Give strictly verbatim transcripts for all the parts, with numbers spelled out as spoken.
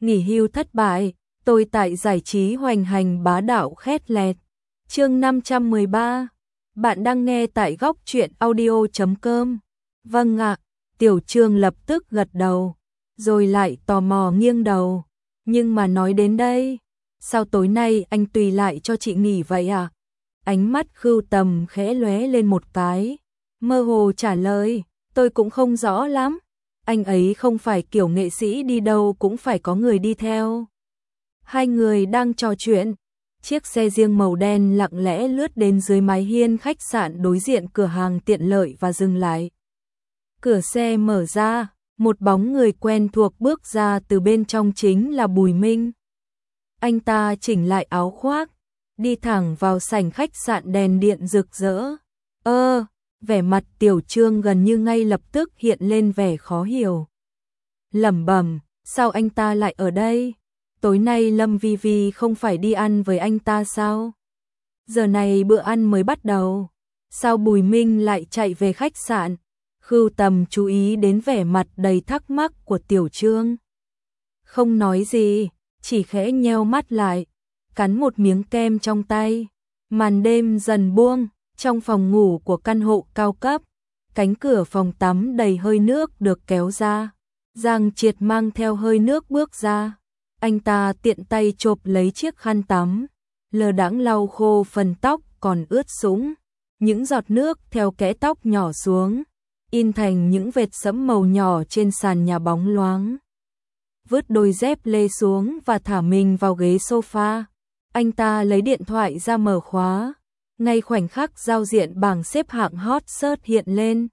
nghỉ hưu thất bại, tôi tại giải trí hoành hành bá đạo khét lẹt. Chương năm trăm mười ba. Bạn đang nghe tại góc truyện audio chấm com. Vâng ạ, Tiểu Trương lập tức gật đầu, rồi lại tò mò nghiêng đầu. Nhưng mà nói đến đây, sao tối nay anh tùy lại cho chị nghỉ vậy à? Ánh mắt Khưu Tầm khẽ lóe lên một cái, mơ hồ trả lời, tôi cũng không rõ lắm. Anh ấy không phải kiểu nghệ sĩ đi đâu cũng phải có người đi theo. Hai người đang trò chuyện, chiếc xe riêng màu đen lặng lẽ lướt đến dưới mái hiên khách sạn đối diện cửa hàng tiện lợi và dừng lại. Cửa xe mở ra, một bóng người quen thuộc bước ra từ bên trong, chính là Bùi Minh. Anh ta chỉnh lại áo khoác, đi thẳng vào sảnh khách sạn đèn điện rực rỡ. Ơ, vẻ mặt Tiểu Trương gần như ngay lập tức hiện lên vẻ khó hiểu. Lẩm bẩm, sao anh ta lại ở đây? Tối nay Lâm Vi Vi không phải đi ăn với anh ta sao? Giờ này bữa ăn mới bắt đầu, sao Bùi Minh lại chạy về khách sạn? Khưu Tầm chú ý đến vẻ mặt đầy thắc mắc của Tiểu Trương. Không nói gì, chỉ khẽ nheo mắt lại, cắn một miếng kem trong tay. Màn đêm dần buông, trong phòng ngủ của căn hộ cao cấp, cánh cửa phòng tắm đầy hơi nước được kéo ra. Giang Triệt mang theo hơi nước bước ra. Anh ta tiện tay chộp lấy chiếc khăn tắm, lờ đãng lau khô phần tóc còn ướt sũng. Những giọt nước theo kẽ tóc nhỏ xuống, in thành những vệt sẫm màu nhỏ trên sàn nhà bóng loáng. Vứt đôi dép lê xuống và thả mình vào ghế sofa. Anh ta lấy điện thoại ra mở khóa. Ngay khoảnh khắc giao diện bảng xếp hạng hot search hiện lên,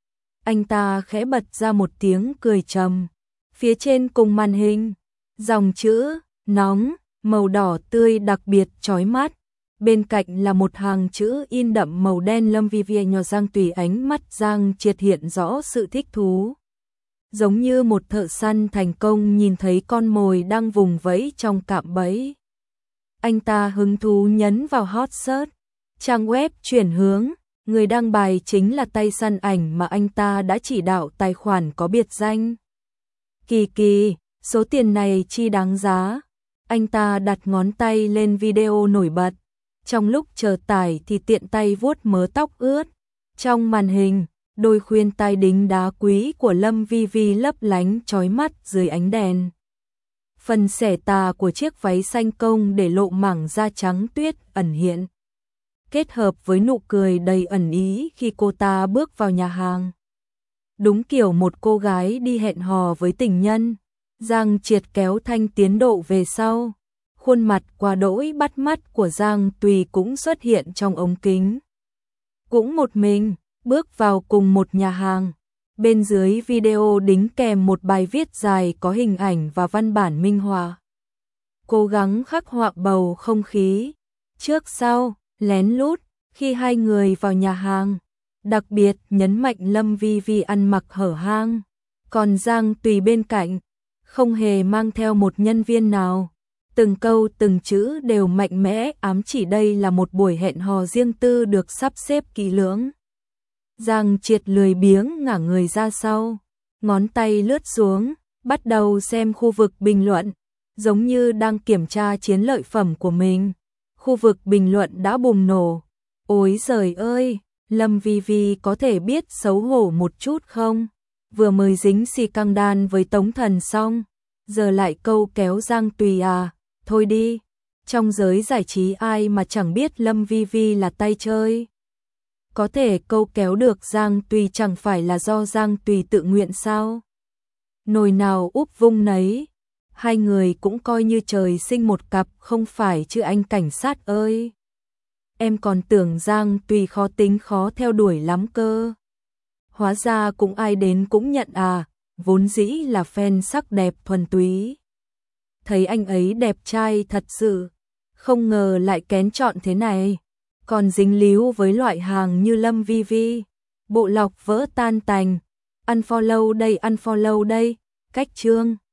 anh ta khẽ bật ra một tiếng cười trầm. Phía trên cùng màn hình, dòng chữ nóng màu đỏ tươi đặc biệt chói mắt. Bên cạnh là một hàng chữ in đậm màu đen Lâm Vi Vi nhỏ. Giang Tùy, ánh mắt Giang Triệt hiện rõ sự thích thú, giống như một thợ săn thành công nhìn thấy con mồi đang vùng vẫy trong cạm bẫy. Anh ta hứng thú nhấn vào hot search. Trang web chuyển hướng, người đăng bài chính là tay săn ảnh mà anh ta đã chỉ đạo tài khoản có biệt danh Kỳ Kỳ. Số tiền này chi đáng giá. Anh ta đặt ngón tay lên video nổi bật, trong lúc chờ tải thì tiện tay vuốt mớ tóc ướt. Trong màn hình, đôi khuyên tai đính đá quý của Lâm Vi Vi lấp lánh chói mắt dưới ánh đèn. Phần xẻ tà của chiếc váy xanh công để lộ mảng da trắng tuyết ẩn hiện, kết hợp với nụ cười đầy ẩn ý khi cô ta bước vào nhà hàng. Đúng kiểu một cô gái đi hẹn hò với tình nhân. Giang Triệt kéo thanh tiến độ về sau. Khuôn mặt quá đỗi bắt mắt của Giang Tùy cũng xuất hiện trong ống kính. Cũng một mình, bước vào cùng một nhà hàng. Bên dưới video đính kèm một bài viết dài có hình ảnh và văn bản minh họa, cố gắng khắc họa bầu không khí trước sau, lén lút khi hai người vào nhà hàng. Đặc biệt nhấn mạnh Lâm Vi Vi ăn mặc hở hang, còn Giang Tùy bên cạnh không hề mang theo một nhân viên nào. Từng câu từng chữ đều mạnh mẽ ám chỉ đây là một buổi hẹn hò riêng tư được sắp xếp kỹ lưỡng. Giang Triệt lười biếng ngả người ra sau, ngón tay lướt xuống, bắt đầu xem khu vực bình luận, giống như đang kiểm tra chiến lợi phẩm của mình. Khu vực bình luận đã bùng nổ. Ôi giời ơi, Lâm Vi Vi có thể biết xấu hổ một chút không? Vừa mới dính xì căng đan với Tống Thần xong, giờ lại câu kéo Giang Tùy à? Thôi đi, trong giới giải trí ai mà chẳng biết Lâm Vi Vi là tay chơi. Có thể câu kéo được Giang Tùy chẳng phải là do Giang Tùy tự nguyện sao? Nồi nào úp vung nấy, hai người cũng coi như trời sinh một cặp không phải chứ anh cảnh sát ơi. Em còn tưởng Giang Tùy khó tính khó theo đuổi lắm cơ. Hóa ra cũng ai đến cũng nhận à, vốn dĩ là fan sắc đẹp thuần túy. Thấy anh ấy đẹp trai thật sự, không ngờ lại kén chọn thế này. Còn dính líu với loại hàng như Lâm Vi Vi, bộ lọc vỡ tan tành. Unfollow đây unfollow đây, cách chương.